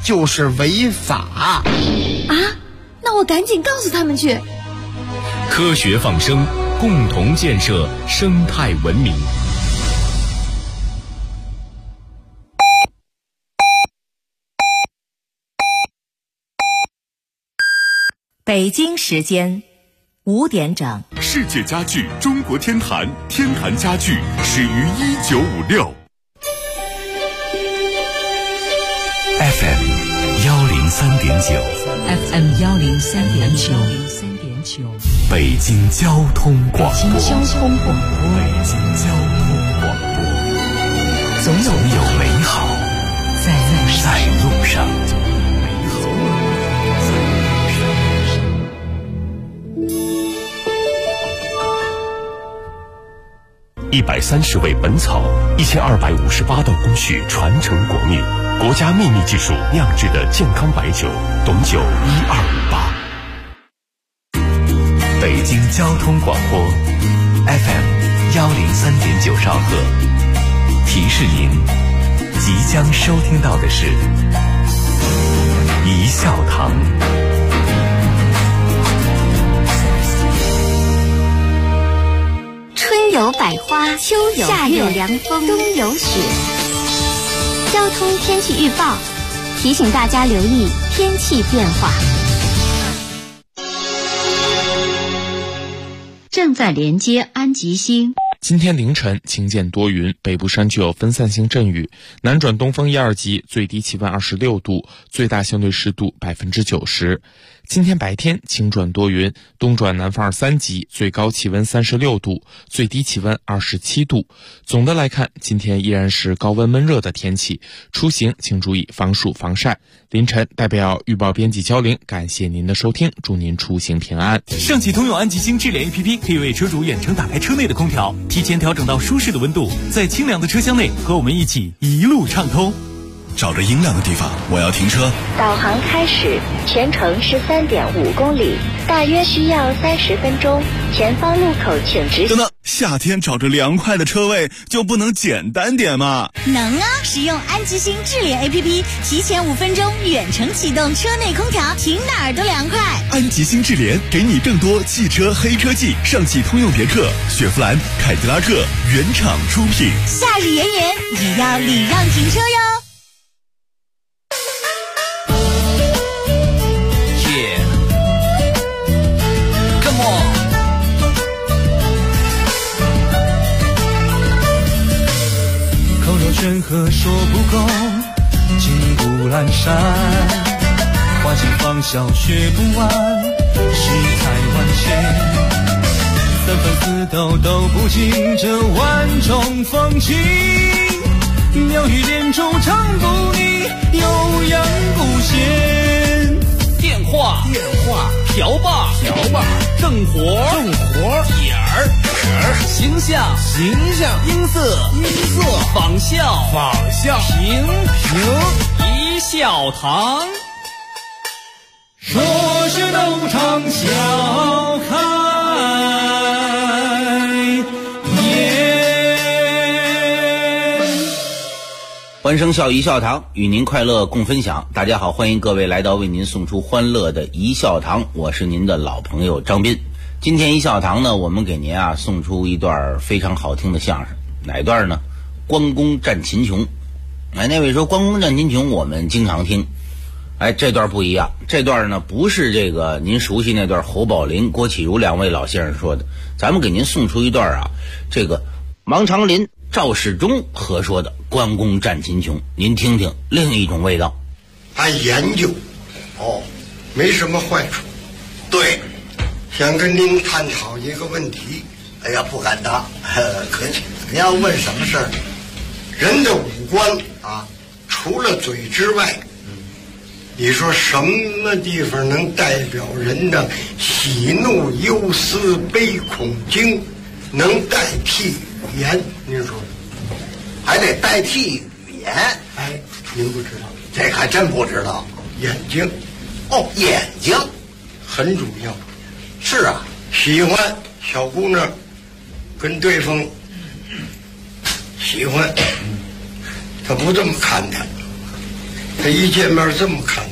就是违法。 啊，那我赶紧告诉他们去。 科学放生，共同建设生态文明。 北京时间5点整。 世界家具中国天坛，天坛家具始于1956。FM 103.9 FM 103.9， 北京交通广播。 北京交通广播， 北京交通广播， 总有美好在路上。130味本草，1258道工序传承国秘，国家秘密技术酿制的健康白酒，董酒1258。北京交通广播 FM 103.9兆赫，提示您即将收听到的是一笑堂。 春有百花，秋有夏有凉风，冬有雪。交通天气预报提醒大家留意天气变化。 正在连接安吉星。 今天凌晨晴间多云，北部山区有分散性阵雨，南转东风1、2级，最低气温26度，最大相对湿度90%。今天白天晴转多云，东转南风2、3级，最高气温36度，最低气温27度。总的来看，今天依然是高温闷热的天气，出行请注意防暑防晒。凌晨代表预报编辑焦玲，感谢您的收听，祝您出行平安。 上汽通用安吉星智联 APP 可以为车主远程打开车内的空调，提前调整到舒适的温度，在清凉的车厢内和我们一起一路畅通。 找着阴凉的地方，我要停车。 导航开始，全程13.5公里，大约需要30分钟。前方路口请直行。 等等，夏天找着凉快的车位就不能简单点吗？ 能啊！使用安吉星智联 APP， 提前5分钟远程启动车内空调，停哪儿都凉快。 安吉星智联给你更多汽车黑科技，上汽通用别克、雪佛兰、凯迪拉克原厂出品。 夏日炎炎也要礼让停车哟。 山河说不够，金不阑珊，花间芳笑学不完，世态万千，三番四斗都不尽这万种风情，妙语连珠唱不腻，悠扬不闲。 电话瓢把正活点儿形象音色仿效评一笑堂， 说是东厂笑开欢声笑一笑堂，与您快乐共分享。大家好，欢迎各位来到为您送出欢乐的一笑堂，我是您的老朋友张斌。今天一笑堂呢，我们给您送出一段非常好听的相声。哪段呢？关公战秦琼。那位说关公战秦琼我们经常听，这段不一样，这段呢不是这个您熟悉那段侯宝林、郭启儒两位老先生说的，咱们给您送出一段这个王长林、赵世忠合说的关公战秦琼，您听听另一种味道。 按研究没什么坏处。对，想跟您探讨一个问题。 哎呀，不敢当，客气。你要问什么事儿？ 人的五官除了嘴之外，你说什么地方能代表人的喜怒忧思悲恐惊，能代替语言？您说还得代替语言？ 您不知道？ 这还真不知道。 眼睛， 眼睛很主要。 是啊， 喜欢小姑娘跟对方喜欢，他不这么看他， 这一见面这么看的。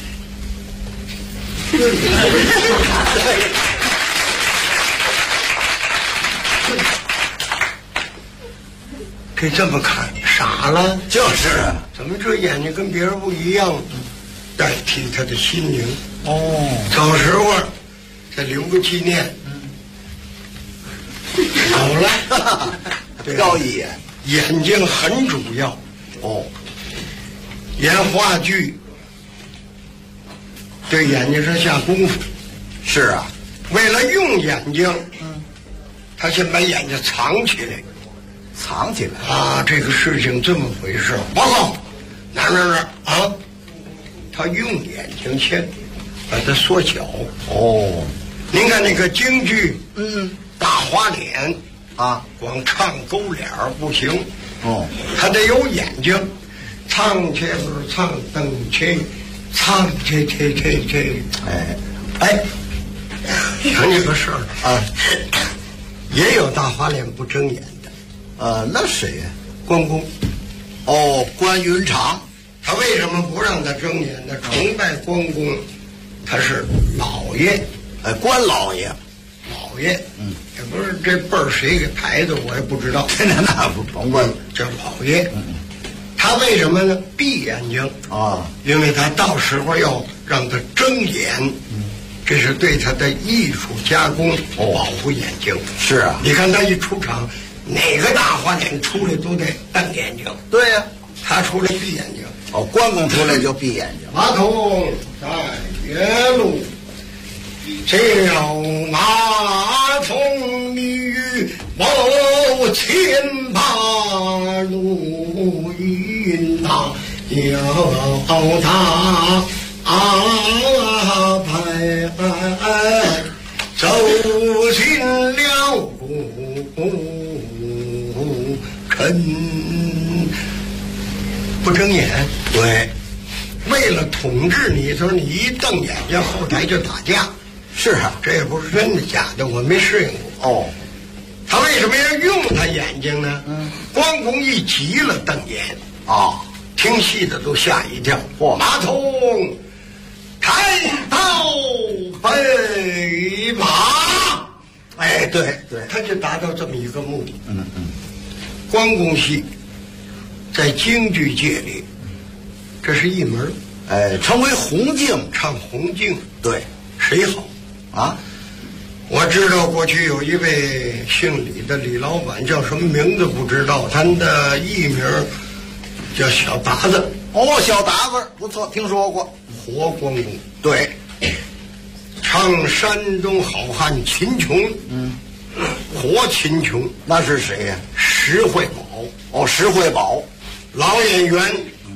这这么看傻了？ 就是啊， 怎么这眼睛跟别人不一样？代替他的心灵。走时候再留个纪念。好了， 高一眼， 眼睛很主要。演话剧对眼睛是下功夫。 是啊， 为了用眼睛，他先把眼睛藏起来。 藏起来啊！这个事情这么回事，报告哪啊？他用眼睛先把它缩小。您看那个京剧，大花脸啊， 光唱勾脸不行。他得有眼睛，唱去不唱等去，唱去。想起个事儿啊，也有大花脸不睁眼。 那谁呀？ 关公。 关云长。 他为什么不让他睁眼呢？崇拜关公，他是老爷。 关老爷。 老爷。也不是这辈儿谁给排的，我也不知道。 那不甭问， 叫老爷。他为什么呢？闭眼睛啊，因为他到时候要让他睁眼。这是对他的艺术加工，保护眼睛。 是啊， 你看他一出场。哪个大花脸出来都得瞪眼睛。 对呀， 他出来闭眼睛。 关公出来就闭眼睛。 马桶在月路，叫马桶女某千把录音呐，要他拍走进了不睁眼。 对， 为了统治你，他说你一瞪眼睛，后台就打架。 是啊， 这也不是真的假的，我没适应过。他为什么要用他眼睛呢？关公一急了瞪眼听戏的都吓一跳。马桶抬刀飞马。对，他就达到这么一个目的。关公戏在京剧界里，这是一门， 称为红净， 唱红净。 对， 谁好啊？我知道过去有一位姓李的李老板，叫什么名字不知道，他的艺名叫小达子。 小达子不错，听说过。 活关公。 对， 唱山东好汉秦琼。活秦琼。 那是谁呀？ 石慧宝。 石慧宝， 老演员。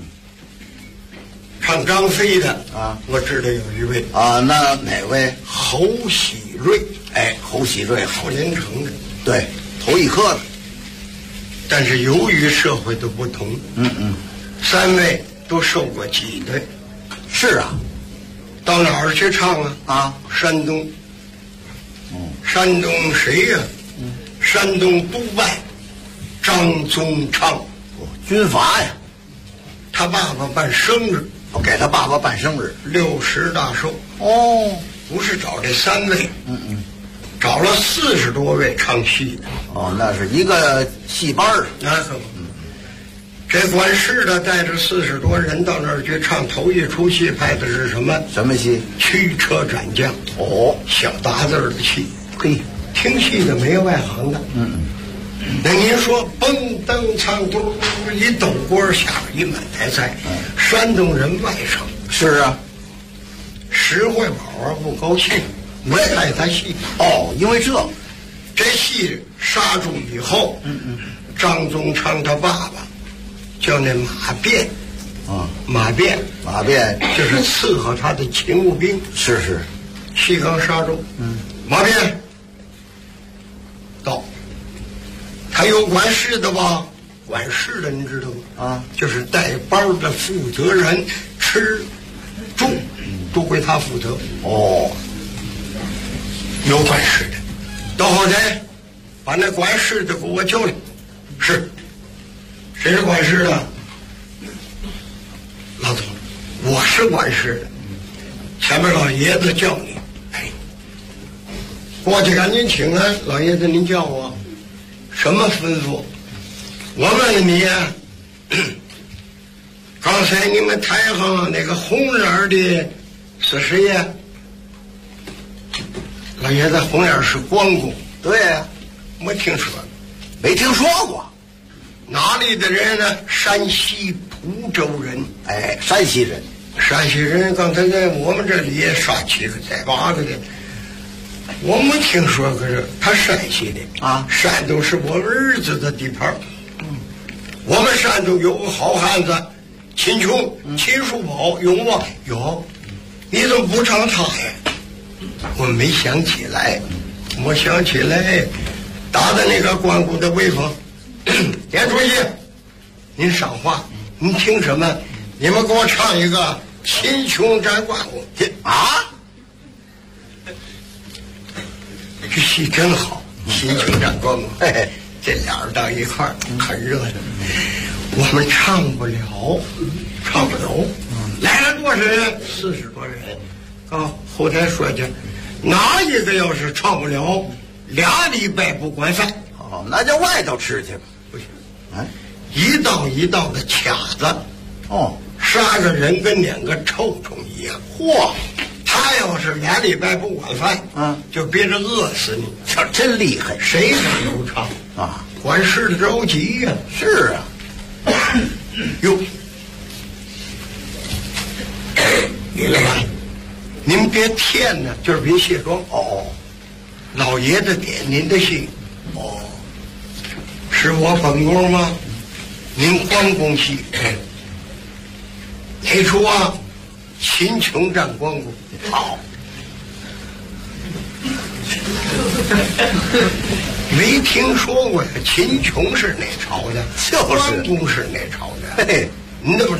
唱张飞的我知道有一位那哪位？ 侯喜瑞。 侯喜瑞， 少年城的。 对，头一科的。 但是由于社会的不同，三位都受过挤兑。 是啊， 到哪儿去唱啊？山东。山东谁呀？山东督办张宗昌。 军阀呀。 他爸爸办生日， 给他爸爸办生日 ，60大寿。不是找这三位，找了40多位唱戏的。 那是一个戏班儿。 这管事的带着40多人到那儿去唱，头一出戏拍的是什么？ 什么戏？ 驱车斩将。小达子的戏。听戏的没有外行的。那您说蹦蹬唱嘟一抖锅下边一满台菜，山东人外省。 是啊， 石慧宝不高兴，没带他戏。 因为这戏杀住以后，张宗昌他爸爸叫那马便，马便就是伺候他的勤务兵。 是， 戏刚杀住，马便到。还有管事的吧？管事的你知道吗？就是带班的负责人，吃住都归他负责。有管事的，到后台把那管事的给我叫来。是，谁是管事的？老总， 我是管事的，前面老爷子叫你，过去赶紧请安。老爷子您叫我，什么吩咐？我问问你呀，刚才你们台上那个红脸的是谁呀？老爷子，红脸是关公。 对呀， 我听说， 没听说过。 哪里的人呢？山西蒲州人。 山西人。 山西人刚才在我们这里也杀7个宰8个的，我没听说过这。他山西的啊，山东是我儿子的地盘。我们山东有个好汉子，秦琼、秦叔宝有吗？有。你怎么不唱他呀？我没想起来，我想起来，打的那个关公的威风。田书记，您赏话，您听什么？你们给我唱一个《秦琼战关公》啊！这戏真好，《秦琼战关公》。这俩人到一块儿很热闹。我们唱不了。来了多少人？40多人。啊，后台说去，哪一个要是唱不了，2礼拜不管饭。 哦，那就外头吃去吧。 不行，一道一道的卡子。哦，杀个人跟撵个臭虫一样。嚯！他要是2礼拜不管饭，就憋着饿死你。 这真厉害， 谁敢都唱啊？管事的着急呀。 是啊。 哟，李老板，您别添呢，就是别卸妆。哦，老爷子点您的戏。哦，是我本宫吗？您关公戏。哪出啊？秦琼战关公。好。没听说过呀，秦琼是哪朝的？关公是哪朝的？嘿，你怎么？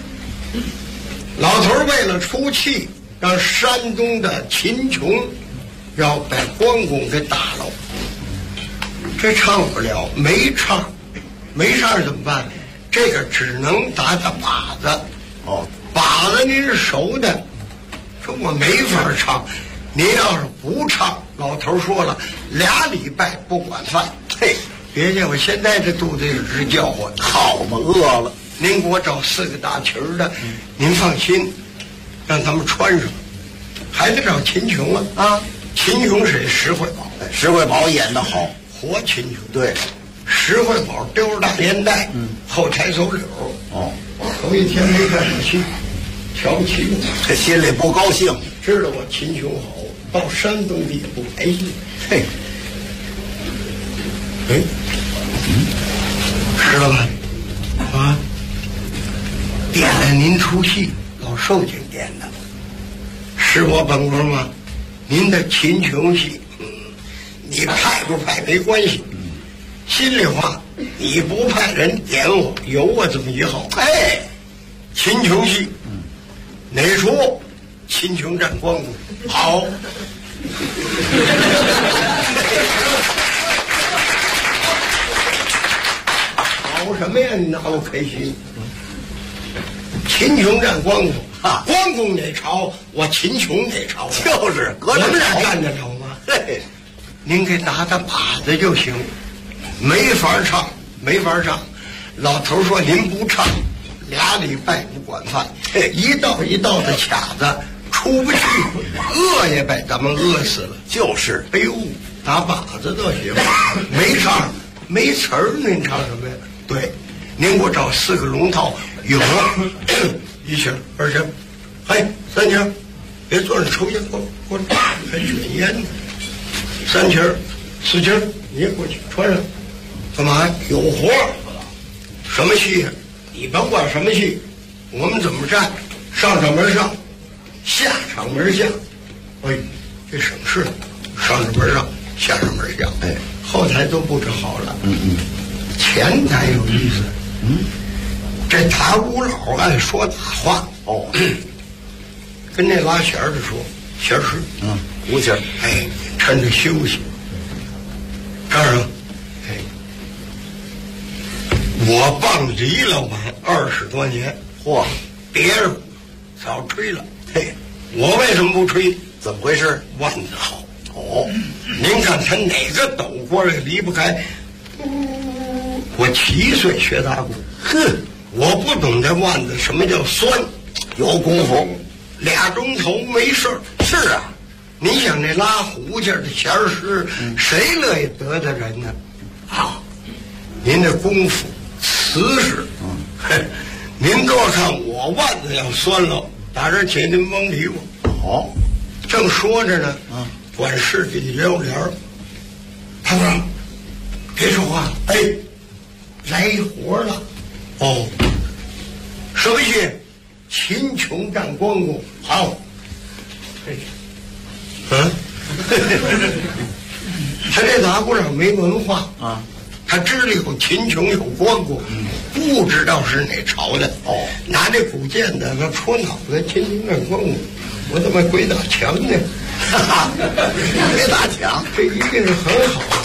老头为了出气，让山东的秦琼要把关公给打了。这唱不了，没唱怎么办？这个只能打靶子。哦，靶子您是熟的，说我没法唱。您要是不唱，老头说了，2礼拜不管饭。嘿，别介，我现在这肚子也直叫唤。 好嘛，饿了。 您给我找4个打旗儿的，您放心，让他们穿上。还得找秦琼啊！秦琼谁？石慧宝。 石慧宝演得好， 活秦琼。 对， 石慧宝丢着大烟袋，后台走柳。哦，头一天没看上戏，瞧不起我， 这心里不高兴。 知道我秦琼好，到山东地也不排戏。嘿，石老板啊，点了您出戏，老寿星点的，是我本宫吗？您的秦琼戏，你派不派没关系。心里话，你不派人点我，有我这么一号。秦琼戏，哪出？秦琼战关公。好。好什么呀？你拿我开心。秦琼战关公啊，关公哪朝，我秦琼哪朝， 就是隔着我们俩干得了吗？嘿，您给打靶子就行。没法唱。老头说您不唱，2礼拜不管饭，一道一道的卡子出不去，饿也把咱们饿死了。就是，哎呦，打靶子倒行，没唱，没词儿，您唱什么呀？对，您给我找4个龙套，有1星、2星，嘿，3星，别坐着抽烟，给我还卷烟呢。3星、4星，你也过去穿上。干嘛？有活儿，什么戏？你甭管什么戏，我们怎么站，上场门上，下场门下。哎，这省事，上场门上，下场门下。后台都布置好了。前台有意思。这打鼓佬爱说大话。哦，跟那拉弦的说，弦师。胡弦。趁着休息，这儿我帮李老板20多年，嚯，别人早吹了。嘿，我为什么不吹？ 怎么回事？ 腕子好。哦，您看他哪个斗锅也离不开。我7岁学打鼓， 哼， 我不懂这腕子什么叫酸， 有功夫 ，2钟头没事儿。 是啊， 你想那拉胡琴的弦师，谁乐意得罪人呢？啊，您这功夫瓷实，您多看我腕子要酸了，打这起您甭理我。 好， 正说着呢，管事给你撩帘儿，堂哥，别说话，哎，来活了。哦，什么戏？秦琼战关公。好，他这打鼓佬没文化啊，他知道有秦琼有关公，不知道是哪朝的。哦，拿这鼓剑的他戳脑袋，秦琼战关公，我怎么鬼打墙呢？ 哈哈，鬼打墙， 这一定是很好的。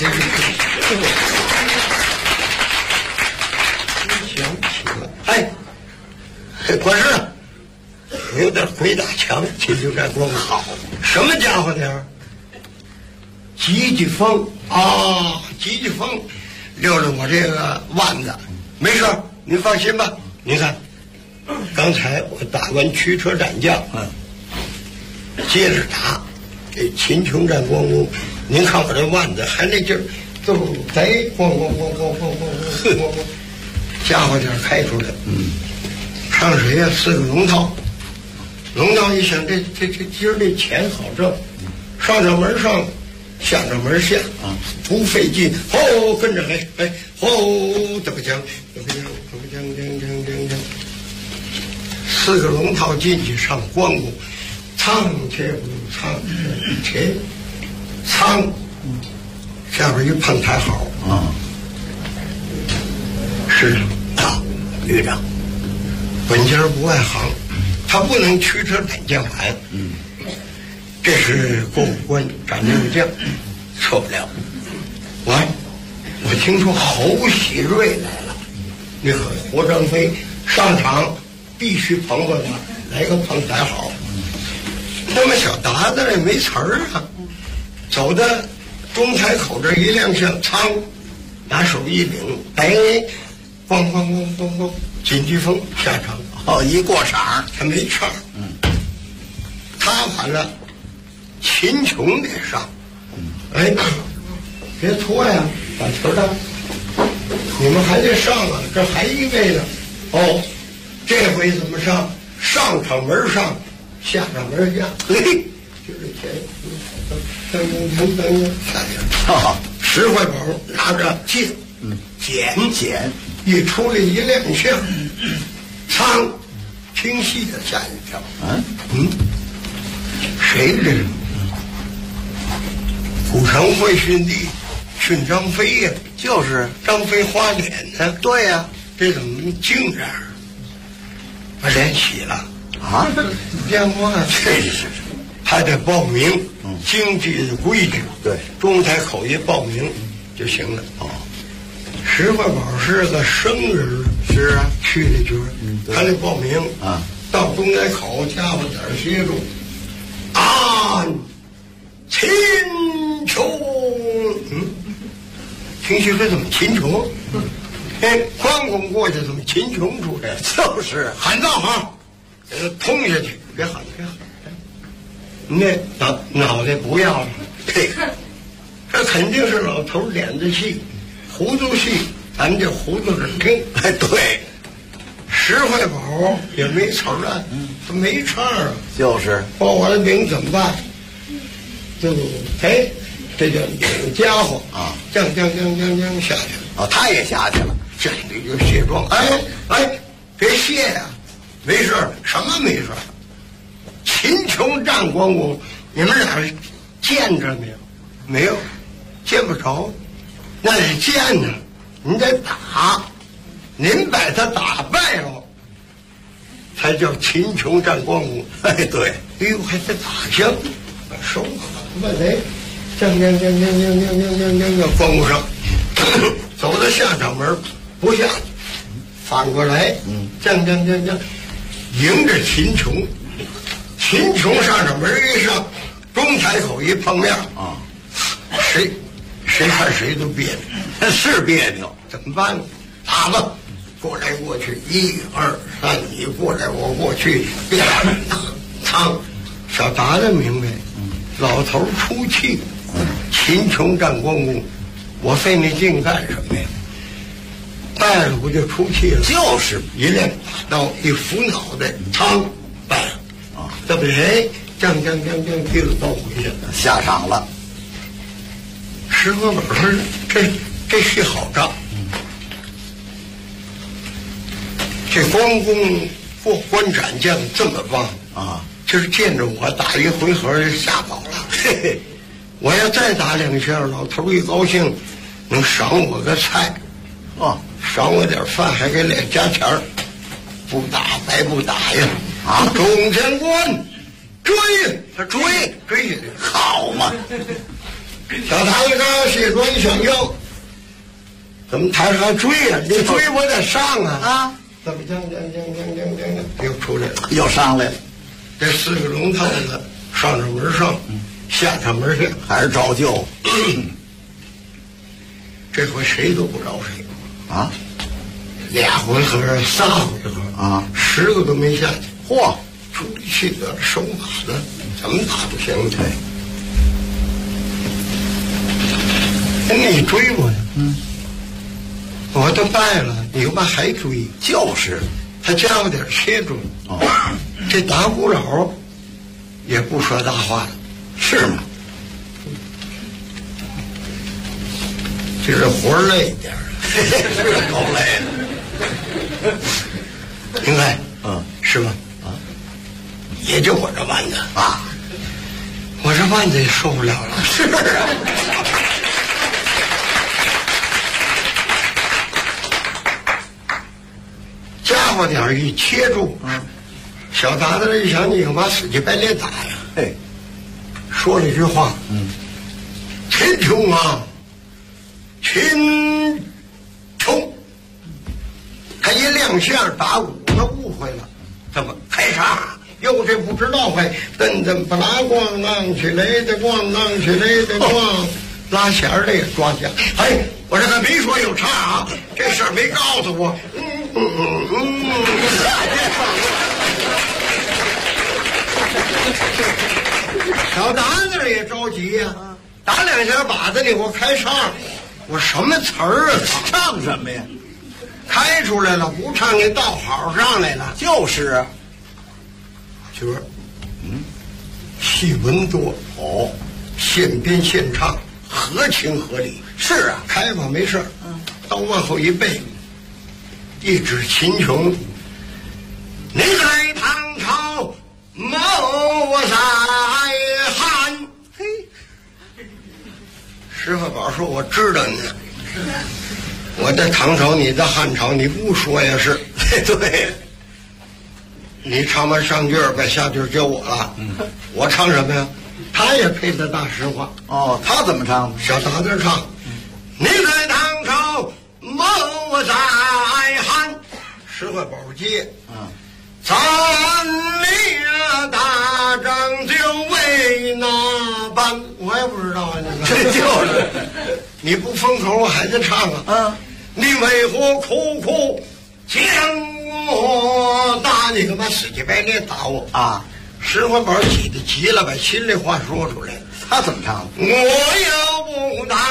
想起了，哎，管事，有点鬼打墙，秦琼战关公好，什么家伙点儿？急急风啊，急急风，溜了我这个腕子，没事，您放心吧。您看，刚才我打完驱车战将，接着打这秦琼战关公，您看我这腕子还那劲儿，都贼咣咣咣咣咣咣咣咣，家伙点开出来，上谁呀？4个龙套，龙套一想，这今儿这钱好挣，上场门上。下着门下啊，不费劲，吼，跟着来，哎，吼，怎么讲，4个龙套进去上关公，苍且不苍且苍，下边一碰抬好啊，是啊，旅长，本家不外行，他不能驱车斩将牌，这是过五关斩六将，错不了。我听说侯喜瑞来了，那个活张飞上场必须捧捧他，来个碰抬好。那么小达子也没词儿啊，走到中台口这一亮相，苍，拿手一领，哎，咣咣咣咣咣，紧急风下场。 哦，一过场他没唱，他完了。秦琼得上，哎，别拖呀，把球当，你们还得上啊，这还一位呢。哦，这回怎么上？上场门上，下场门下。嘿，就这钱，噔下去了。石怀宝拿着剑，捡，一出来一亮相，苍，清晰的吓一跳。谁这是？古城会训帝，训张飞呀， 就是张飞花脸呢。 对呀， 这怎么净这样？把脸洗了啊！变化这是还得报名，经济的规矩。 对， 中台口一报名就行了。哦，石怀宝是个生人， 是啊， 去的局，还得报名啊。 到中台口，家伙点歇住。啊，秦琼，听说这怎么秦琼？哎，关公过去怎么秦琼出来？ 就是喊道行，给他通下去，别喊，你那脑袋不要了，嘿，这肯定是老头脸子细，糊涂细，咱们这糊涂着听。 哎，对， 石怀宝也没词儿啊，他没唱啊， 就是报完了名怎么办？就哎，这叫有家伙啊，降下去了。 哦，他也下去了， 这里就卸妆。哎，别卸呀，没事，什么没事？秦琼战关公，你们俩见着没有？没有，见不着，那得见呢。你得打，您把他打败了，才叫秦琼战关公。 哎，对， 哎呦，还得打枪，把手把谁？降，关公上，走到下场门不下去，反过来，降，迎着秦琼从上上门一上，中台口一碰面啊，谁看谁都别扭， 是别扭， 怎么办呢？打吧，过来过去，1、2、3，你过来我过去，唱，小达子明白，老头出气，秦琼战关公，我费那劲干什么呀？败了不就出气了？ 就是一练把刀，一扶脑袋，嘡，败了啊！对不对？将丢了刀回去了， 下场了。 石河本说：“这是好仗。这关公过关斩将这么棒啊！就是见着我打一回合就吓跑了。嘿嘿，我要再打2下，老头一高兴，能赏我个菜，哦，赏我点饭，还给脸加钱儿。不打白不打呀！啊，中天官追下去，好嘛！小唐子刚卸妆一想腰，怎么台上还追呀？你追我得上啊！啊！怎么将又出来了， 又上来了。 这4个龙套子上上门上，下上门下， 还是照旧。 这回谁都不饶谁啊 ！2回合3回合啊，10个都没下去。嚯，出力气的，手马的，怎么打不行？对。你追我呀？我都败了，你干嘛还追？ 就是， 还加我点切中。哦，这打鼓佬也不说大话了， 是吗？ 这是活累一点了， 是够累的。应该，是吧？啊，也就我这腕子啊，我这腕子也受不了了。是啊。家伙点一切住，小达子一想，你干嘛死乞白赖打呀？哎，说了一句话，秦琼啊，秦琼，他一亮相打鼓，他误会了，怎么开场？又这不知道会噔不拉咣啷起来的咣啷起来的咣，拉弦儿的也抓响。哎，我这还没说有唱啊，这事儿没告诉我。小达子也着急呀，打2下靶子里我开唱，我什么词儿啊？ 唱什么呀？ 开出来了，不唱给倒好上来了。 就是啊， 角儿，戏文多哦，现编现唱，合情合理。是啊，开吧没事儿，刀往后一背。一指秦琼，你在唐朝谋在汉。嘿，石河宝说：“我知道你，我在唐朝，你在汉朝，你不说也是。对，你唱完上句把下句交我了。我唱什么呀？他也配的大实话。 哦，他怎么唱？ 小达子唱：你在唐朝谋在汉。”石河宝接，咱俩打仗就为哪般？我也不知道啊，这就是你不封口，我还在唱啊。你为何苦苦将我打？你干嘛死乞白赖打我啊？石河宝急得急了，把心里话说出来。他怎么唱？我要不打，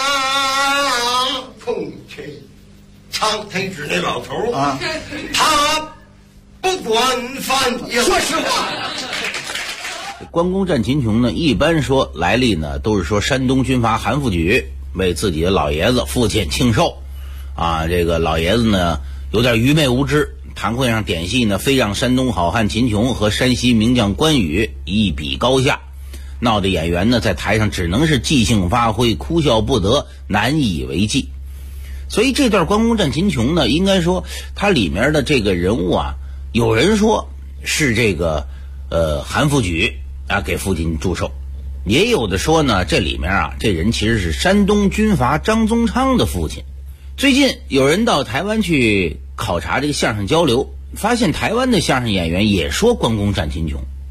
空气。他一指那老头啊，他不管饭也说实话。 关公战秦琼呢，一般说来历呢，都是说山东军阀韩复榘为自己的老爷子父亲庆寿，啊，这个老爷子呢有点愚昧无知，堂会上点戏呢，非让山东好汉秦琼和山西名将关羽一比高下，闹得演员呢在台上只能是即兴发挥，哭笑不得，难以为继。所以这段关公战秦琼呢，应该说它里面的这个人物啊，有人说是这个韩复榘啊给父亲祝寿，也有的说呢这里面啊这人其实是山东军阀张宗昌的父亲。最近有人到台湾去考察这个相声交流，发现台湾的相声演员也说关公战秦琼，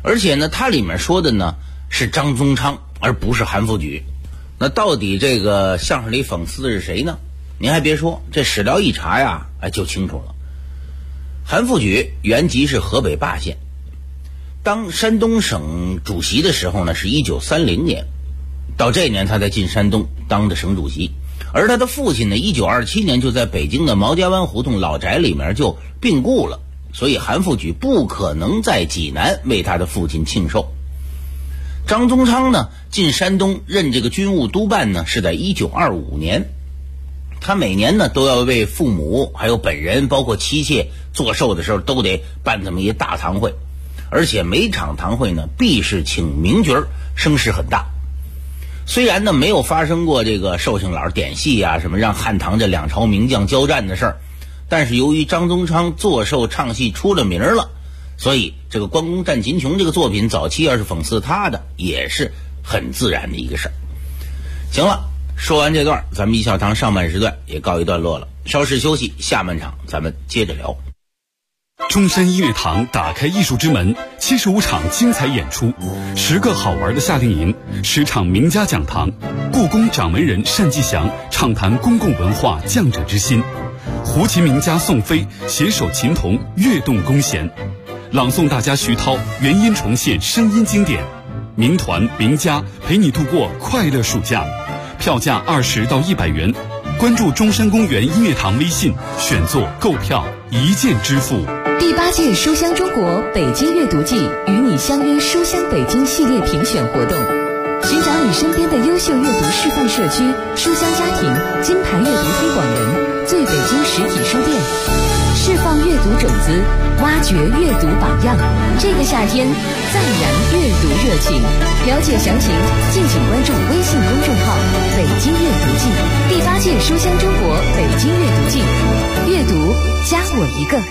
而且呢，它里面说的呢是张宗昌，而不是韩复榘。那到底这个相声里讽刺的是谁呢？您还别说，这史料一查呀，就清楚了。韩复榘原籍是河北霸县，当山东省主席的时候呢是1930年，到这年他才进山东当的省主席。而他的父亲呢1927年就在北京的毛家湾胡同老宅里面就病故了，所以韩复榘不可能在济南为他的父亲庆寿。张宗昌呢进山东任这个军务督办呢是在1925年，他每年呢都要为父母还有本人包括妻妾做寿的时候都得办这么一大堂会，而且每场堂会呢必是请名角，声势很大。虽然呢没有发生过这个寿星老点戏啊什么让汉唐这两朝名将交战的事儿，但是由于张宗昌做寿唱戏出了名了，所以这个关公战秦琼这个作品早期要是讽刺他的也是很自然的一个事儿。行了，说完这段，咱们一小堂上半时段也告一段落了，稍事休息，下半场咱们接着聊。 中山音乐堂打开艺术之门，75场精彩演出，10个好玩的夏令营，10场名家讲堂，故宫掌门人单霁翔畅谈公共文化匠者之心，胡琴名家宋飞携手琴童跃动弓弦，朗诵大家徐涛原音重现声音经典，名团名家陪你度过快乐暑假，票价20到100元，关注中山公园音乐堂微信，选座购票一键支付。 第8届书香中国北京阅读季与你相约书香北京系列评选活动，寻找你身边的优秀阅读示范社区、书香家庭、金牌阅读推广人、最北京实体书店，释放阅读种子，挖掘阅读榜样。这个夏天再燃阅读热情。了解详情，敬请关注微信公众号“北京阅读季”。第8届书香中国北京阅读季，阅读加我一个。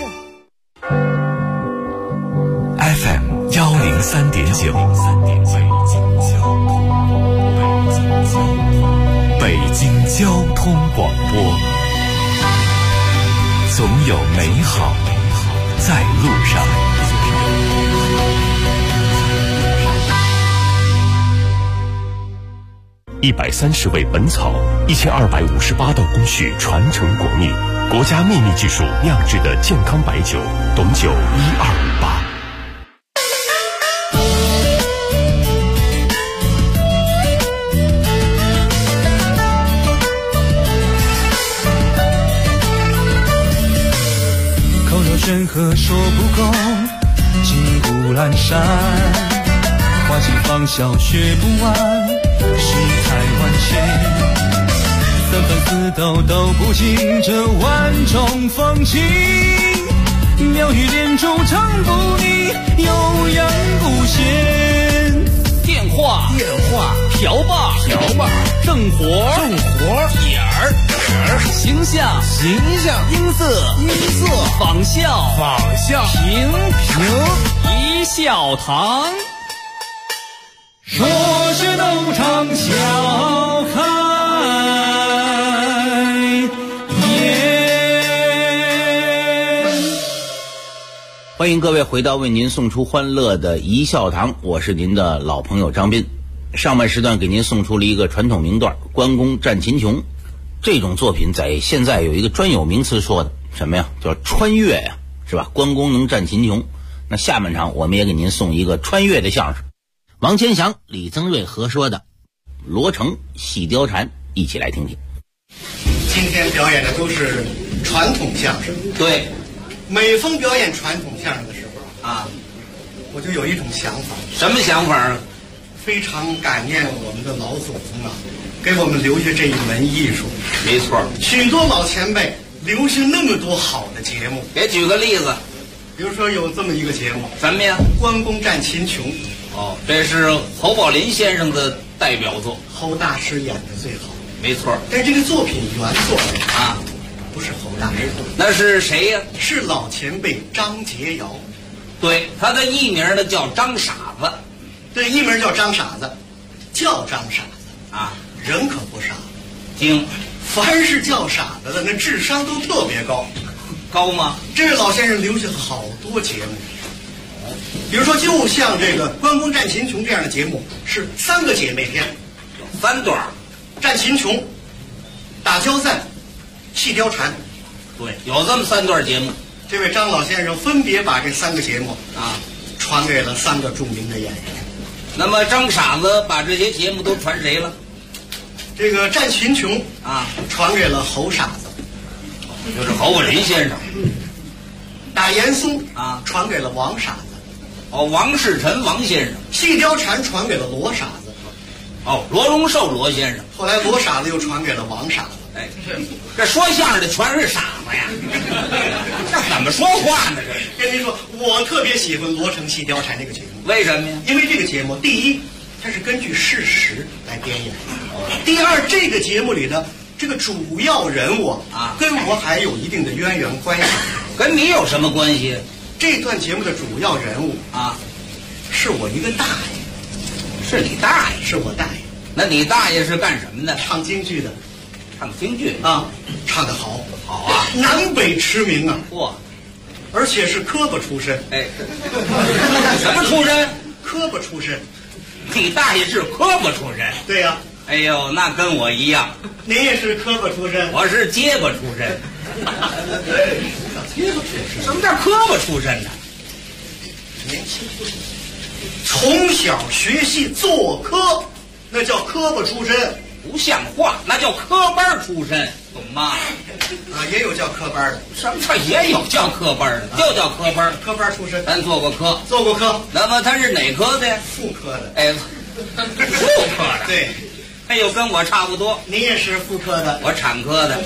FM 103.9，北京交通广播，总有美好在路上。130味本草，1258道工序传承国秘，国家秘密技术酿制的健康白酒，董酒1258。 山河说不够，金谷阑珊，花期芳笑学不完，世态万千，三番四斗都不尽这万种风情，妙语连珠唱不腻，悠扬不闲。 电话瓢把正活点儿形象音色仿效平一笑堂， 说是斗场笑开颜。 欢迎各位回到为您送出欢乐的一笑堂，我是您的老朋友张斌。上半时段给您送出了一个传统名段《关公战秦琼》，这种作品在现在有一个专有名词说的什么呀？叫穿越呀，是吧？关公能战秦琼。那下半场我们也给您送一个穿越的相声，王千祥、李增瑞合说的《罗成戏貂蝉》，一起来听听。 今天表演的都是传统相声， 对， 每逢表演传统相声的时候啊，我就有一种想法。 什么想法啊？ 非常感念我们的老祖宗啊，给我们留下这一门艺术。 没错， 许多老前辈留下那么多好的节目。 给举个例子， 比如说有这么一个节目， 什么呀？ 关公战秦琼。 哦，这是侯宝林先生的代表作， 侯大师演的最好。 没错， 但这个作品原作啊， 不是侯大师， 那是谁呀？ 是老前辈张杰尧。 对，他的艺名呢叫张傻子。 对，艺名叫张傻子，叫张傻子啊， 人可不傻。 听， 凡是叫傻子的，那智商都特别高。 高吗？ 这位老先生留下了好多节目， 比如说，就像这个《关公战秦琼》这样的节目，是3个姐妹篇， 有3段， 战秦琼、打焦赞、戏貂蝉。 对，有这么3段节目。 这位张老先生分别把这3个节目传给了3个著名的演员。 那么张傻子把这些节目都传谁了？ 这个战秦琼传给了侯傻子， 就是侯武林先生。 打严嵩传给了王傻子。 王世臣王先生。 戏貂蝉传给了罗傻子。 罗荣寿罗先生。 后来罗傻子又传给了王傻子。 哎，这说相声的全是傻子呀！这怎么说话呢？ 这跟您说，我特别喜欢罗成戏貂蝉这个节目。 为什么呀？ 因为这个节目，第一，它是根据事实来编演的；第二，这个节目里的这个主要人物跟我还有一定的渊源关系。 跟你有什么关系？ 这段节目的主要人物是我一个大爷。 是你大爷？ 是我大爷。 那你大爷是干什么的？ 唱京剧的。 唱京剧唱得好， 好啊， 南北驰名啊！ 嚯， 而且是科巴出身。 哎，什么出身？ 科巴出身。 你大爷是科巴出身？ 对呀。 哎呦，那跟我一样。 您也是科巴出身？ 我是结巴出身。 结巴出身？ 什么叫科巴出身呢？ 年轻出身，从小学戏做科，那叫科巴出身。 不像话，那叫科班出身，懂吗？ 也有叫科班的。 什么叫也有叫科班的？就叫科班。 科班出身， 咱做过科， 做过科。 那么他是哪科的？ 妇科的。 哎，妇科的。 对。 哎呦，跟我差不多。 你也是妇科的， 我产科的。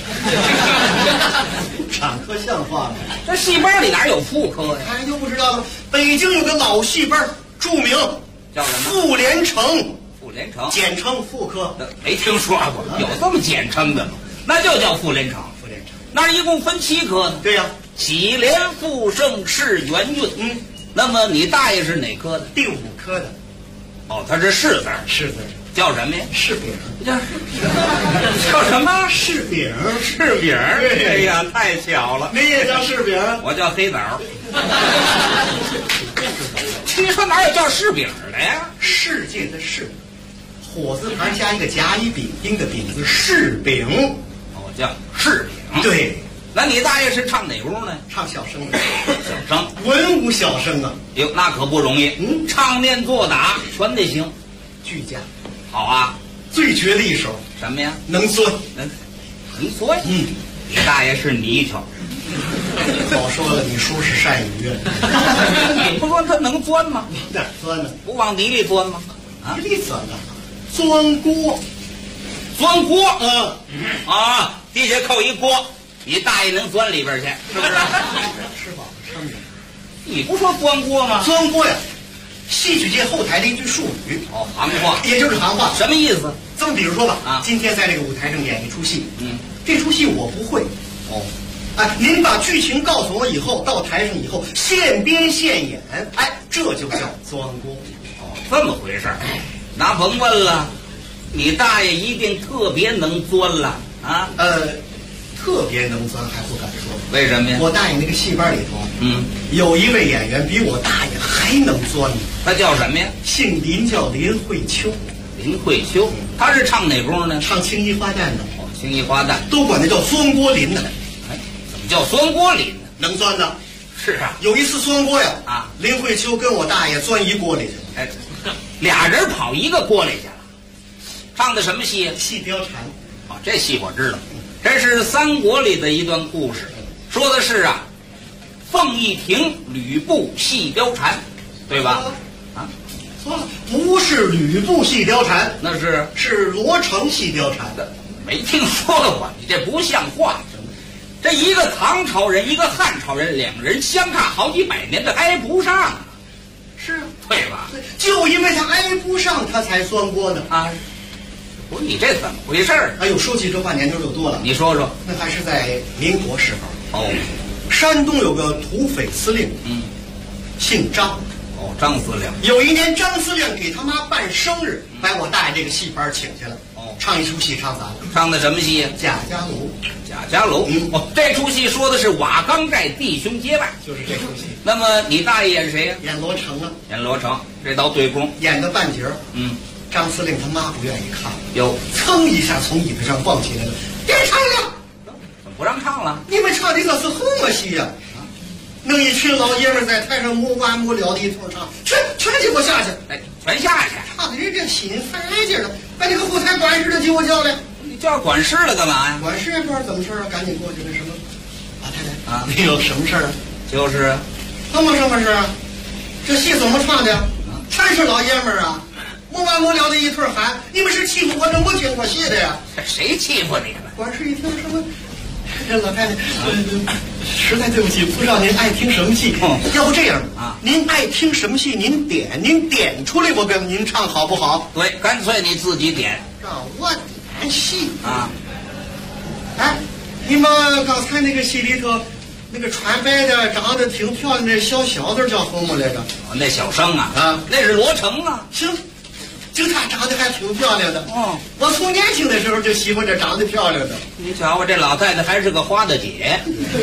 产科像话吗？ 这戏班里哪有妇科呀？ 哎，又不知道吗？北京有个老戏班，著名， 叫什么？ 妇联城。 妇联城， 简称妇科。 没听说过，有这么简称的吗？那就叫妇联城。 妇联城那一共分7科呢。 对呀， 喜连复盛世元运。那么你大爷是哪科的？ 第5科的。 他是士字。 士字叫什么呀？ 柿饼。 叫什么？ 柿饼。 柿饼。哎呀，太巧了。 您也叫柿饼？ 我叫黑枣。听说哪有叫柿饼的呀？ 世界的世，火字旁加一个甲乙丙丁的丙字，柿饼。 叫柿饼。 对。 那你大爷是唱哪屋呢？ 唱小生的。 小生， 文武小生啊。 哟，那可不容易。唱念做打全得行， 俱佳。 好啊， 最绝的一手什么呀？ 能钻。 能钻。你大爷是泥鳅。 早说了，你叔是鳝鱼。 你不说他能钻吗？ 哪钻呢？ 不往泥里钻吗？ 泥里钻呢？钻锅。 钻锅。地下扣一锅，你大爷能钻里边去，是不是？ 吃饱了撑着。 你不说钻锅吗？ 钻锅呀，戏曲界后台的一句术语。 行话， 也就是行话。 什么意思？ 这么比如说吧，今天在这个舞台上演一出戏，这出戏我不会。您把剧情告诉我以后，到台上以后现编现演，这就叫钻锅。 这么回事儿。那甭问了，你大爷一定特别能钻了啊！ 特别能钻还不敢说。 为什么呀？ 我大爷那个戏班里头，有一位演员比我大爷还能钻呢。 他叫什么呀？ 姓林，叫林慧秋。 林慧秋，他是唱哪宫呢？ 唱青衣花旦的。 青衣花旦都管他叫钻锅林呢。 怎么叫钻锅林呢？ 能钻的。 是啊， 有一次钻锅呀，林慧秋跟我大爷钻一锅里去。 俩人跑一个锅里去了。唱的什么戏？ 戏貂蝉。 这戏我知道，这是三国里的一段故事，说的是凤翼亭、吕布戏貂蝉，对吧？ 错了，不是吕布戏貂蝉， 那是罗成戏貂蝉的。 没听说过，你这不像话。这一个唐朝人，一个汉朝人，两人相差好几百年的挨不上。 是啊， 对吧？ 就因为他挨不上，他才钻锅呢。 不是你这怎么回事儿？ 哎呦，说起这话年头就多了。 你说说， 那还是在民国时候。山东有个土匪司令，姓张。 张司令。 有一年，张司令给他妈办生日，把我大爷这个戏班请去了。 唱一出戏唱完了。 唱的什么戏呀？ 贾家楼。 贾家楼。哦，这出戏说的是瓦岗寨弟兄结拜， 就是这出戏。 那么你大爷演谁呀？ 演罗成啊。 演罗成，这倒对空。 演到半截儿，张司令他妈不愿意看， 哟， 噌一下从椅子上蹦起来了，别唱了， 怎么不让唱了？ 你们唱的那是什么戏呀？弄一群老爷们在台上没完没了的一通唱，全给我下去！ 哎，全下去！ 唱的人这心烦劲了，把那个后台管事的给我叫来。 你叫管事的干嘛呀？ 管事也不知道怎么事啊，赶紧过去那什么，老太太啊，你有什么事啊？ 就是什么事啊？这戏怎么唱的？全是老爷们啊，没完没了的一通喊，你们是欺负我这没听过戏的呀？ 谁欺负你了？ 管事一听什么？老太太，实在对不起，不知道您爱听什么戏。要不这样啊，您爱听什么戏，您点出来，我跟您唱好不好？ 对，干脆你自己点。 让我点戏啊！ 哎，你们刚才那个戏里头，那个穿白的、长得挺漂亮的小子叫什么来着？ 那小生啊，那是罗成啊。 行。就她长得还挺漂亮的，我从年轻的时候就喜欢这长得漂亮的。 你瞧我这老太太还是个花大姐。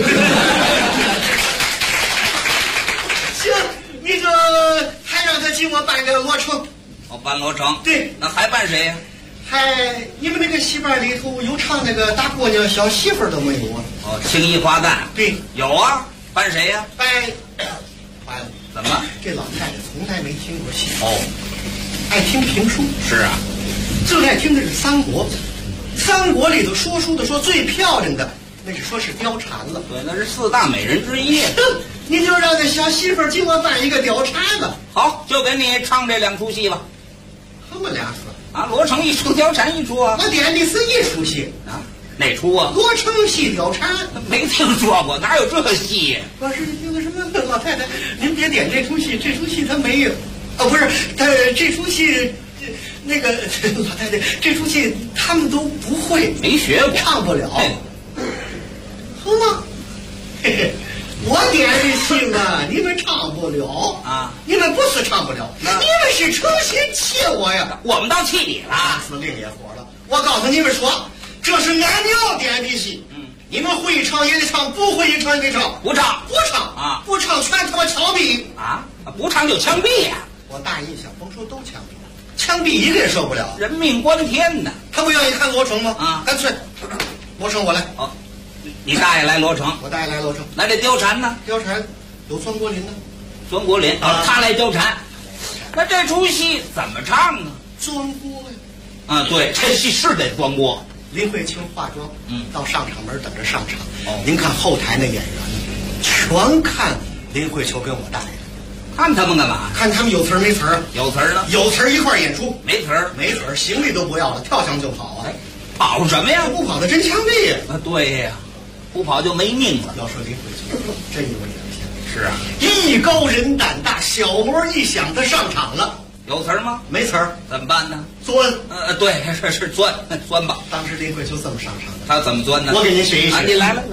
行，那个还让她请我办个罗成。 哦，办罗成。 对， 那还办谁呀？ 还你们那个戏班里头有唱那个大姑娘小媳妇的没有啊？ 哦，青衣花旦。 对， 有啊。办谁呀？ 办。完了， 怎么？ 这老太太从来没听过戏。 哦。 爱听评书是啊， 最爱听的是三国。三国里头说书的说最漂亮的，那是说是貂蝉了。 对，那是4大美人之一。 你就让那小媳妇给我办一个貂蝉吧。 好，就给你唱这2出戏吧。 什么2出啊？罗成一出，貂蝉一出啊。 我点的是一出戏啊。哪出啊？ 罗成戏貂蝉， 没听说过，哪有这戏？ 我是听的什么？老太太，您别点这出戏，这出戏它没有。哦，不是，这出戏，那个老太太，这出戏他们都不会， 没学过， 唱不了。好吗？嘿嘿，我点的戏嘛，你们唱不了啊！ 你们不是唱不了，你们是诚心气我呀！ 我们倒气你了， 司令也火了。我告诉你们说，这是俺娘点的戏。你们会唱也得唱，不会唱也得唱。 不唱啊！不唱全他妈枪毙啊！不唱就枪毙呀！ 我大印象，甭说都枪毙了，枪毙一个也受不了。 人命关天呐！ 他不愿意看罗成吗？ 啊， 干脆罗成我来。 哦，你大爷来罗成， 我大爷来罗成。 那这貂蝉呢？ 貂蝉有钻国林呢。 钻国林啊，他来貂蝉。那这出戏怎么唱啊？ 钻锅呀！ 啊，对，这戏是得钻锅。 林慧卿化妆，到上场门等着上场。您看后台那演员，全看林慧秋跟我大爷。 看他们干嘛？ 看他们有词儿没词儿？ 有词儿呢？ 有词儿一块儿演出， 没词儿？ 没词儿，行李都不要了，跳墙就跑啊！ 跑什么呀？ 不跑的真枪毙呀！ 啊，对呀，不跑就没命了。 要说林慧秋真有眼力。 是啊， 艺高人胆大，小锣一响，他上场了。 有词儿吗？ 没词儿， 怎么办呢？ 钻。 对，是钻吧。 当时林慧秋这么上场的。 他怎么钻呢？ 我给您学一学。 你来了。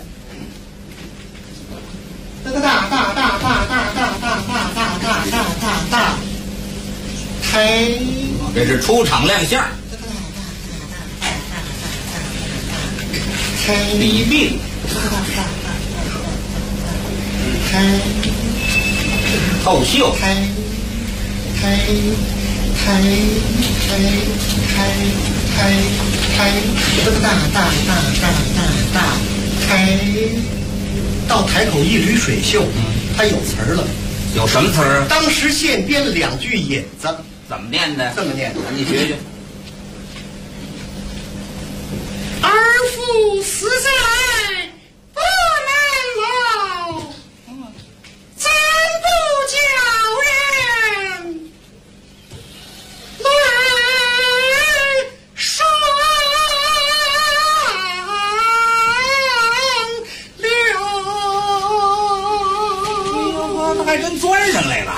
大，开， 这是出场亮相。 开， 李病。 开， 后袖。 开，大，开。到台口一捋水袖，他有词儿了。 有什么词儿？ 当时现编了2句引子， 怎么念的？ 这么念的， 你学学。 儿妇死在不难老，怎不叫人乱双流？他还真钻上来了。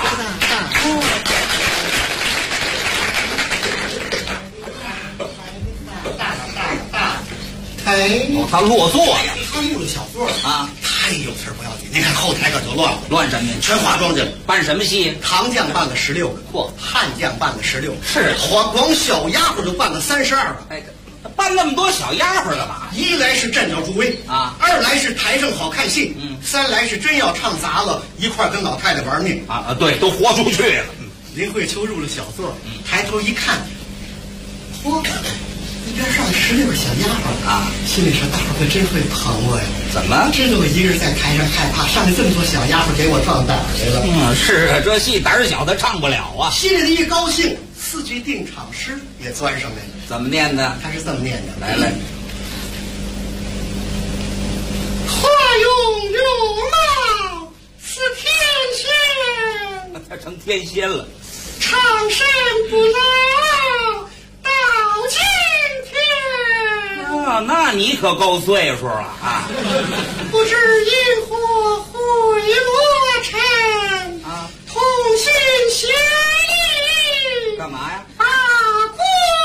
哎， 他落座了， 他入了小座啊， 太有词儿不要去，你看后台可就乱了， 乱什么呀？ 全化妆去了。 扮什么戏？ 唐将扮了16个， 嚯， 汉将扮了16个， 是光小丫鬟就扮了32个。 哎，扮那么多小丫鬟干嘛？ 一来是站脚助威啊， 二来是台上好看戏，三来是真要唱砸了，一块跟老太太玩命啊！对，都豁出去了。 林慧秋入了小座，抬头一看，嚯，一边上16个小丫鬟啊， 心里说大伙可真会捧我呀！ 怎么？ 知道我一个人在台上害怕，上来这么多小丫鬟给我壮胆来了。 是啊，这戏胆小的唱不了啊。 心里一高兴，4句定场诗也钻上来了。 怎么念的？ 他是这么念的： 来， 花拥拥貌似天仙， 他成天仙了。 长生不老到今天。 啊，那你可够岁数了啊！ 不知因何会落尘啊？同心协力干嘛呀？ 把国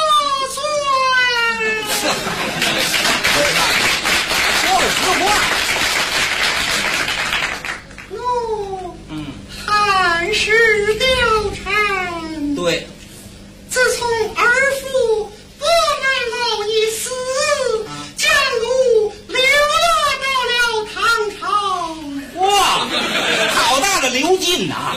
尊。 说了实话。 汉室貂蝉。 对。 自从儿父伯门老一死，江路流落到了唐朝。 哇，好大的流进呐！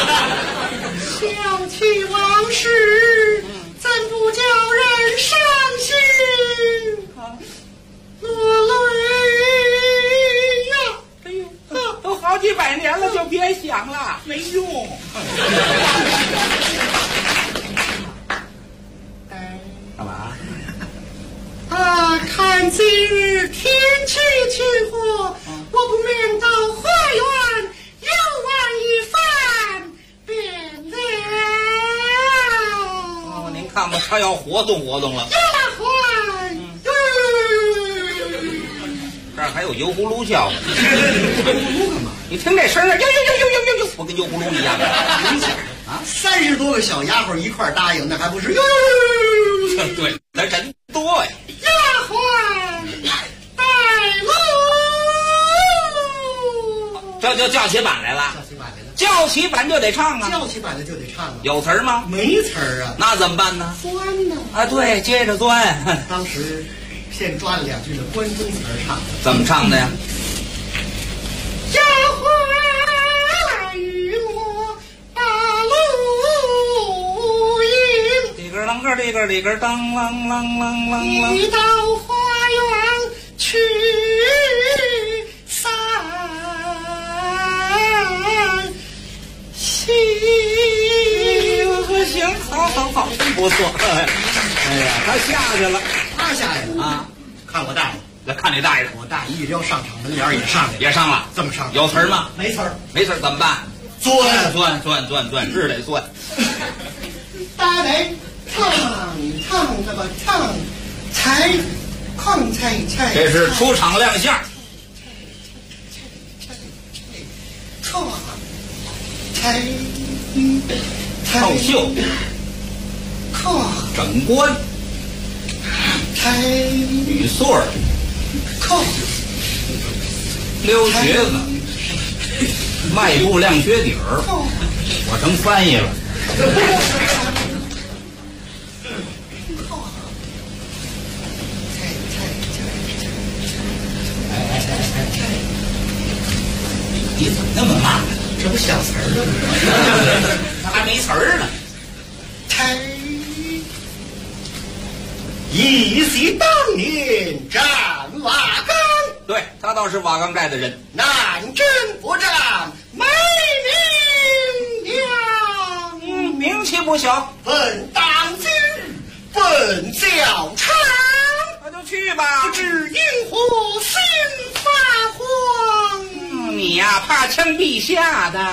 想起往事，怎不叫人伤心？落泪呀！ 哎呦，都好几百年了，就别想了，没用。干嘛？ 啊！看今日天气晴和，我不免到花园游玩一番便了。 哦，您看吧，他要活动活动了。 丫鬟， 这儿还有油葫芦叫呢。油葫芦干嘛？你听这声儿，呦，我跟油葫芦一样的。 啊，30多个小丫鬟一块答应，那还不是呦？ 对，那人多呀。 丫鬟，带路。 这就叫起板来了。叫起板就得唱啊。 叫起板来就得唱啊。 有词儿吗？ 没词儿啊。 那怎么办呢？ 钻呢。 啊，对，接着钻。 当时先抓了2句的关中词儿唱。 怎么唱的呀？ 丫鬟与我把路引， 里根啷个里根里根当啷啷啷啷啷， 一到花园去散心。 行，好，真不错。哎呀，他下去了， 他下来了啊！ 看我大爷。 来看你大爷， 我大爷一撩上场门帘也上来了， 也上了， 这么上有词儿吗？ 没词儿， 没词儿怎么办？钻，是得钻。 大来唱这个唱，才况才， 这是出场亮相。 错，才透袖， 错， 整冠。女穗儿，溜靴子，迈步亮靴底儿，我成翻译了。你怎么那么慢呢？ 这不想词儿了吗？ 他还没词儿呢。 一袭当年战瓦岗， 对他倒是瓦岗寨的人。 南征不战没名扬， 名气不小。 本当今日本教场， 那就去吧。 不知因何心发慌。 你呀，怕枪毙下的。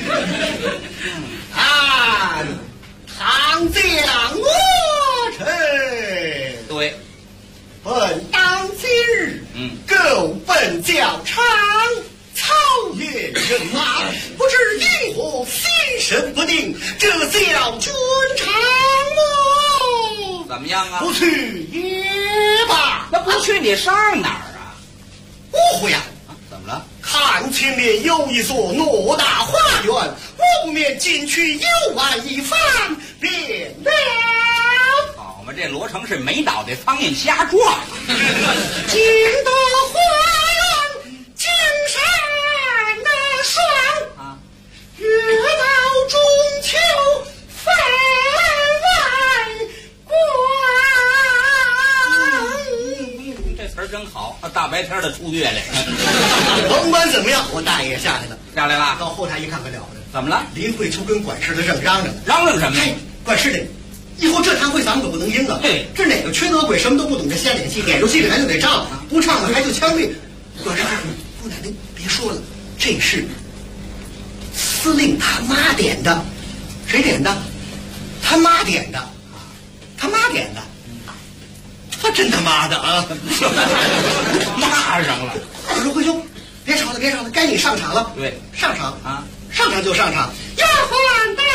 啊，唐将我臣。 对， 本当今日，够奔教场，操练人马，不知因何心神不定，这叫军场么？ 怎么样啊？ 不去也罢。 那不去你上哪儿啊？ 误会呀！ 怎么了？ 考堂前面有一座偌大花园，我不免进去游玩一番便了。 好嘛，这罗成是没脑袋苍蝇瞎撞。 进得花园，精神的爽啊！月到中秋分外观。 这词儿真好，大白天的出月亮。 甭管怎么样，我大爷也下来了。 下来了， 到后台一看可了不得， 怎么了？ 林慧秋跟管事的正嚷嚷呢。 嚷嚷什么？ 管事的，以后这堂会咱们可不能赢啊！这哪个缺德鬼什么都不懂，这瞎演戏，点着戏里还就得唱，不唱了还就枪毙。管事，姑奶奶别说了，这是司令他妈点的，谁点的？他妈点的，他妈点的。他真他妈的啊！ 骂上了。 我说慧秋，别吵了，别吵了，该你上场了。 对， 上场啊， 上场就上场。丫鬟带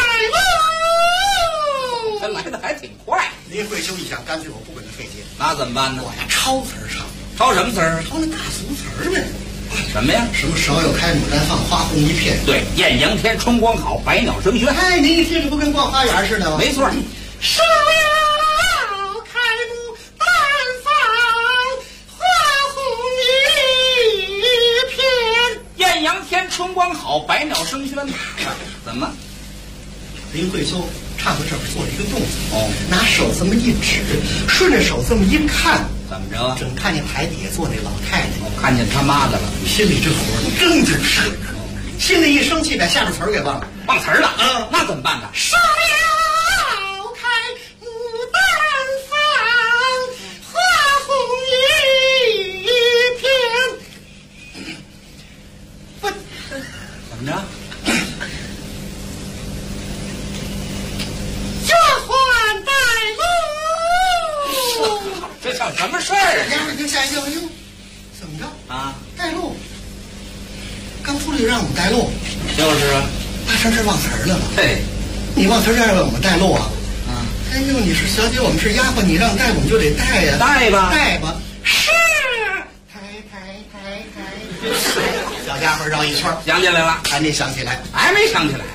路。 他来的还挺快。 林慧秋一想，干脆我不跟他费劲， 那怎么办呢？ 我呀抄词儿唱。 抄什么词儿？ 抄那大俗词儿呗。 什么呀？ 什么芍药开，牡丹放，花红一片。 对，艳阳天，春光好，百鸟争喧。 哎，您一听这不跟逛花园似的吗？ 没错。 芍药开，牡丹放，花红一片。 艳阳天，春光好，百鸟争喧。怎么？ 林慧秋唱到这儿做了一个动作，拿手这么一指，顺着手这么一看， 怎么着？ 正看见台底下坐那老太太， 看见他妈的了， 心里这火真的是，心里一生气，把下边词儿给忘了， 忘词儿了。那怎么办呢？ 芍药开，牡丹放，花红一片。不， 怎么着？ 丫鬟带路。 这叫什么事儿啊？ 丫鬟听吓一跳，哟，怎么着啊？ 带路？刚出来就让我们带路？ 就是啊， 大婶这忘词儿了吧？ 嘿， 你忘词儿让我们带路啊？啊！哎呦，你是小姐，我们是丫鬟，你让带我们就得带呀， 带吧， 带吧。是，抬。小丫鬟绕一圈， 想起来了， 还没想起来， 还没想起来。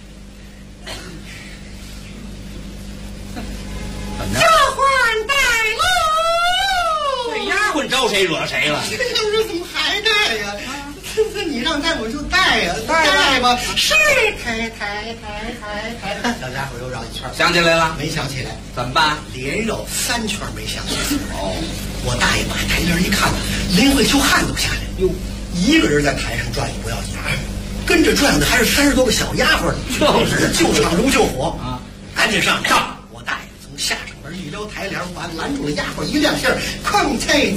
丫鬟带路。 这丫鬟招谁惹谁了？ 这怎么还带呀？这你让带我就带呀，带吧。是，抬。小家伙又绕一圈， 想起来了， 没想起来， 怎么办？ 连绕3圈没想起来。我大爷把台帘一看，林慧秋汗都下来了。哟，一个人在台上转悠不要紧，跟着转的还是30多个小丫鬟，就是救场如救火啊！赶紧上！我大爷从下场门一撩台帘，把拦住了丫鬟一亮线，哐菜，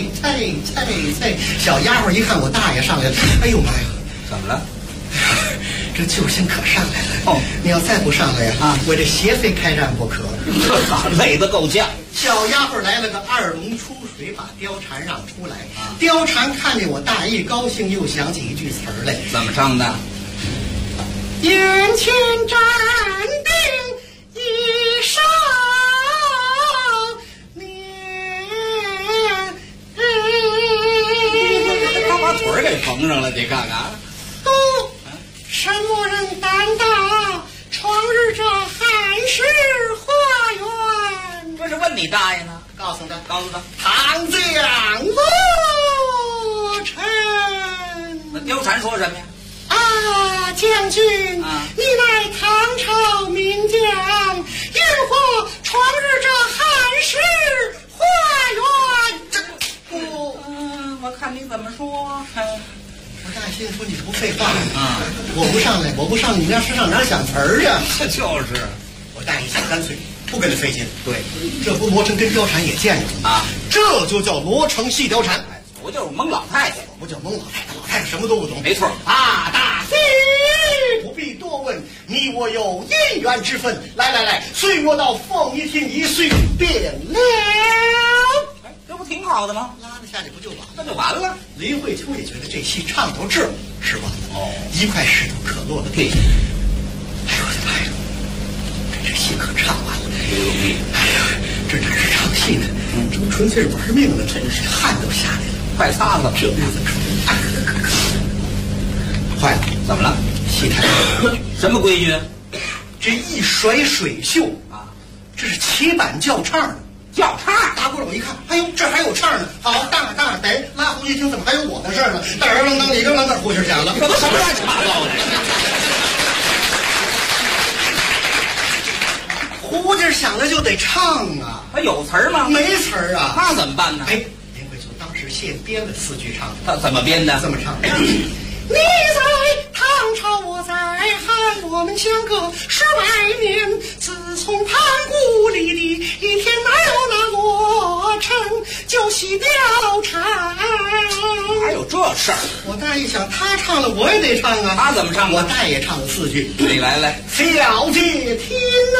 小丫鬟一看我大爷上来了，哎呦妈呀！ 怎么了？ 这救星可上来了！你要再不上来呀，我这邪非开战不可。 累得够呛。 小丫鬟来了个2龙出水，把貂蝉让出来。貂蝉看见我大一高兴，又想起一句词儿来， 怎么唱的？ 眼前站定一少年， 他把腿儿给缝上了，你看看。 什么人胆大，闯入这汉室花园？ 这是问你大爷呢？ 告诉他， 唐将我臣。 那貂蝉说什么呀？ 啊，将军，你乃唐朝名将，因何闯入这汉室花园？ 我看你怎么说。 我大心说你这不废话啊！我不上来，你们家身上哪想词儿呀？ 这就是， 我大一想，干脆不跟他费劲。对，这不罗成跟貂蝉也见着了啊， 这就叫罗成戏貂蝉。 我就是蒙老太太， 我不叫蒙老太太，老太太什么都不懂。 没错啊，大喜不必多问，你我有姻缘之分。来，随我到凤仪厅一叙便了。 这不挺好的吗？ 拉得下去不就完了？ 那就完了。 林慧秋也觉得这戏唱到这儿是完了，一块石头可落了地。哎呦我的妈呀，这戏可唱完了。哎呀，这哪是唱戏呢？这不纯粹是玩命了，真是汗都下来了， 快擦擦。 这样子坏了， 怎么了？ 戏台什么规矩？ 这一甩水袖啊，这是起板叫唱呢。 叫唱， 打过来我一看，哎呦，这还有唱呢！好，当得拉胡一听，怎么还有我的事儿呢？当儿楞当，你跟楞当，胡琴响了， 这都什么乱七八糟的？ 胡琴响了就得唱啊， 他有词儿吗？ 没词儿啊， 那怎么办呢？ 哎，林慧秋当时现编了4句唱， 他怎么编的？ 这么唱。你在唐朝，我在汉，我们相隔10万年。自从盘古里的一天，哪有那罗成就戏貂蝉？ 还有这事儿？ 我大一想，他唱了，我也得唱啊。 他怎么唱？ 我大爷唱了4句。 你来， 小姐听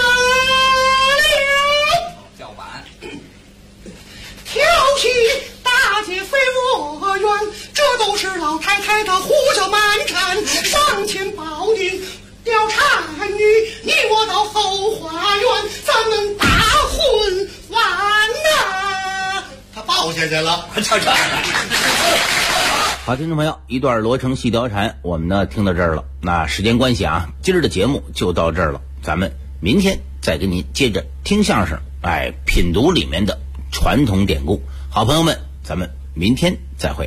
了， 叫板， 挑起大姐非我愿，这都是老太太的胡搅蛮缠，上前保定貂蝉女，你我到后花园，咱们大婚完呐！他抱下去了， 好，听众朋友，一段罗成戏貂蝉，我们呢听到这儿了。那时间关系啊，今儿的节目就到这儿了，咱们明天再跟您接着听相声，品读里面的传统典故。好朋友们，咱们明天再会。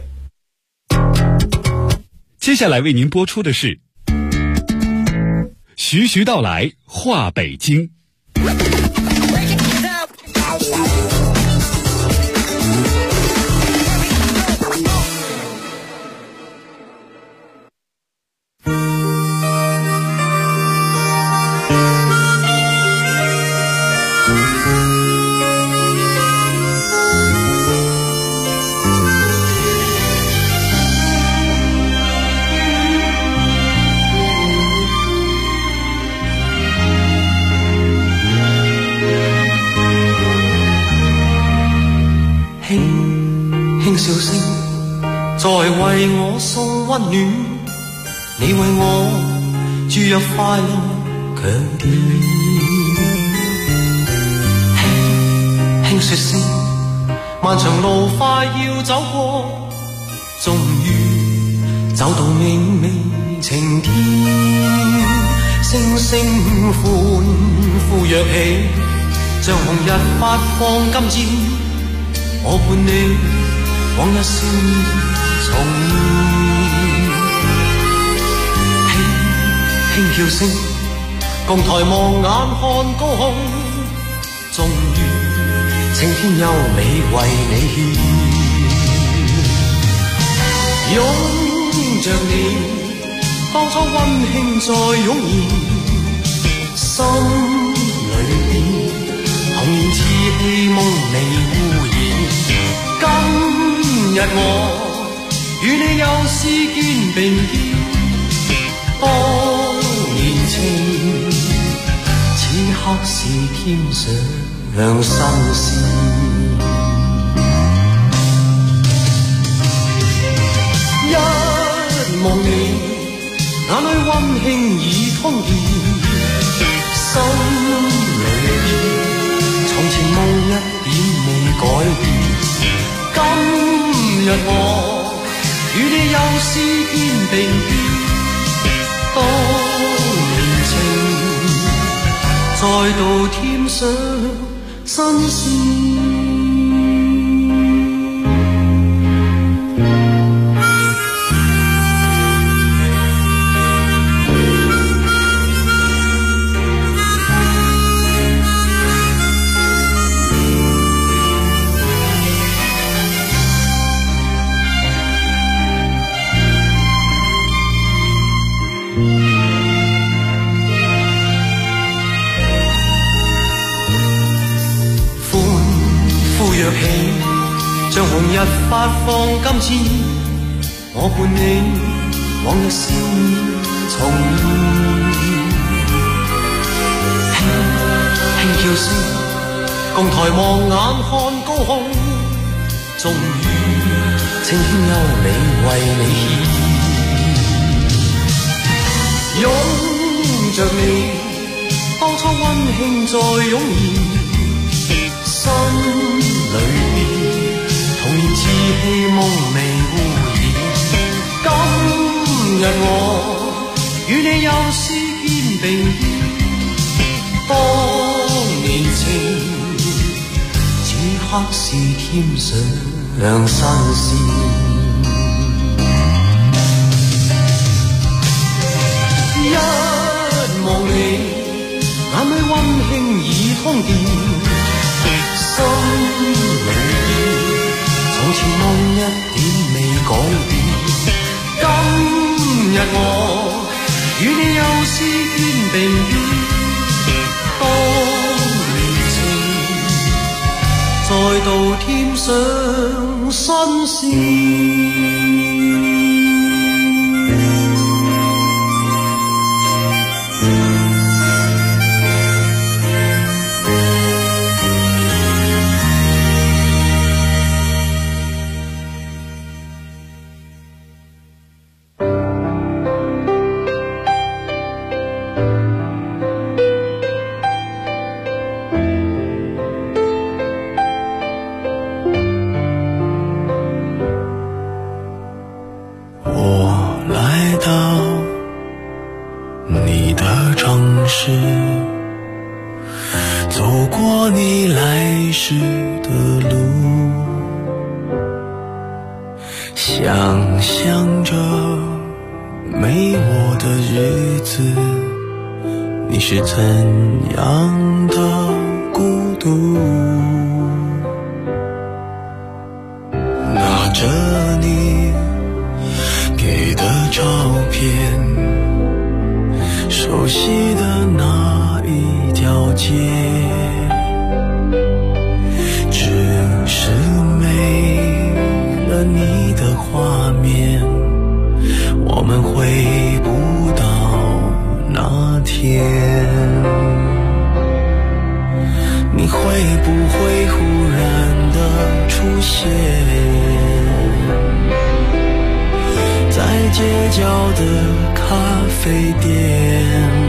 接下来为您播出的是徐徐道来话北京。 笑聲在為我送溫暖，你為我注入快樂強電。輕輕說聲，漫長路快要走過，終於走到明媚晴天。聲聲歡呼躍起，像紅日發放金箭，我伴你往日笑面重現，輕叫聲，共抬望眼看高空，終於青天優美為你獻。擁着你，當初溫馨再湧現，心裏邊童年稚氣夢未污染。今日我與你又是肩並肩，當年情此刻是添上新鮮。一望你眼裏溫馨已通電，心裏邊從前夢一點未改變。今日我與你又是肩並肩，當年情再度添上新鮮。像紅日發放金箭，我伴你往日笑面重現，輕叫聲，共抬望眼看高空，終於青天優美為你獻。擁着你，當初溫馨再湧現，心裏邊童年稚氣夢未污染。今日我與你又是肩並肩，當年情此刻是添上新鮮。一望你眼裏溫馨已通電，心裏邊從前夢一點未改變。今日我與你又是肩並肩，當年情再度添上新鮮。走过你来时的路，想象着没我的日子，你是怎样的孤独。拿着你给的照片，熟悉的那一条街，只是没了你的画面，我们回不到那天。你会不会忽然的出现在街角的咖啡店？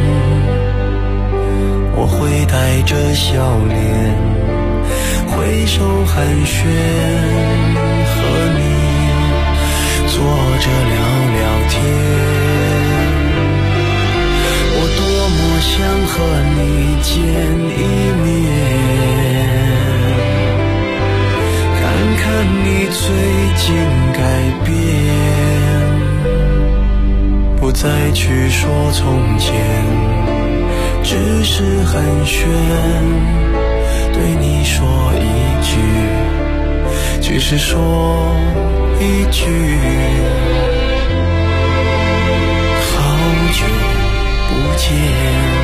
我会带着笑脸挥手寒暄，和你坐着聊聊天。我多么想和你见一面，看看你最近改变，不再去说从前，只是寒暄，对你说一句，只是说一句，好久不见。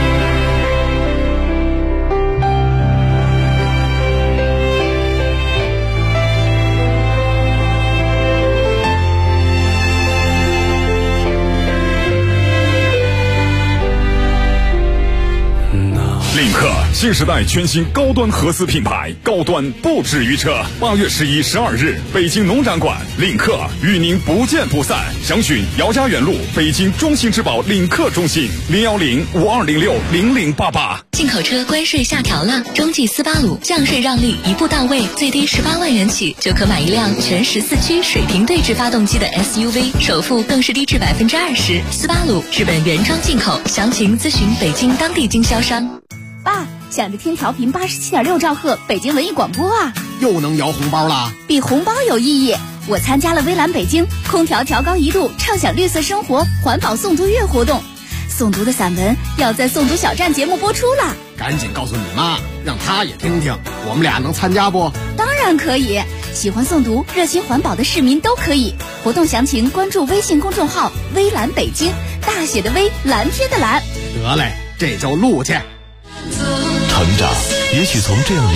领克新时代全新高端合资品牌，高端不止于车。8月11、12日，北京农展馆，领克与您不见不散。详询姚家园路北京中信之宝领克中心，010-5206-0088。 进口车关税下调了，中际斯巴鲁降税让利一步到位，最低18万元起就可买一辆全14驱水平对置发动机的 SUV， 首付更是低至20%。斯巴鲁日本原装进口，详情咨询北京当地经销商。 爸，想着听调频87.6兆赫北京文艺广播啊， 又能摇红包啦！ 比红包有意义。我参加了微蓝北京空调调高1度，畅享绿色生活环保诵读月活动，诵读的散文要在诵读小站节目播出了。 赶紧告诉你妈，让她也听听，我们俩能参加不？ 当然可以，喜欢诵读、热心环保的市民都可以。活动详情关注微信公众号微蓝北京，大写的微，蓝天的蓝。 得嘞，这就录去。 成长也许从这样的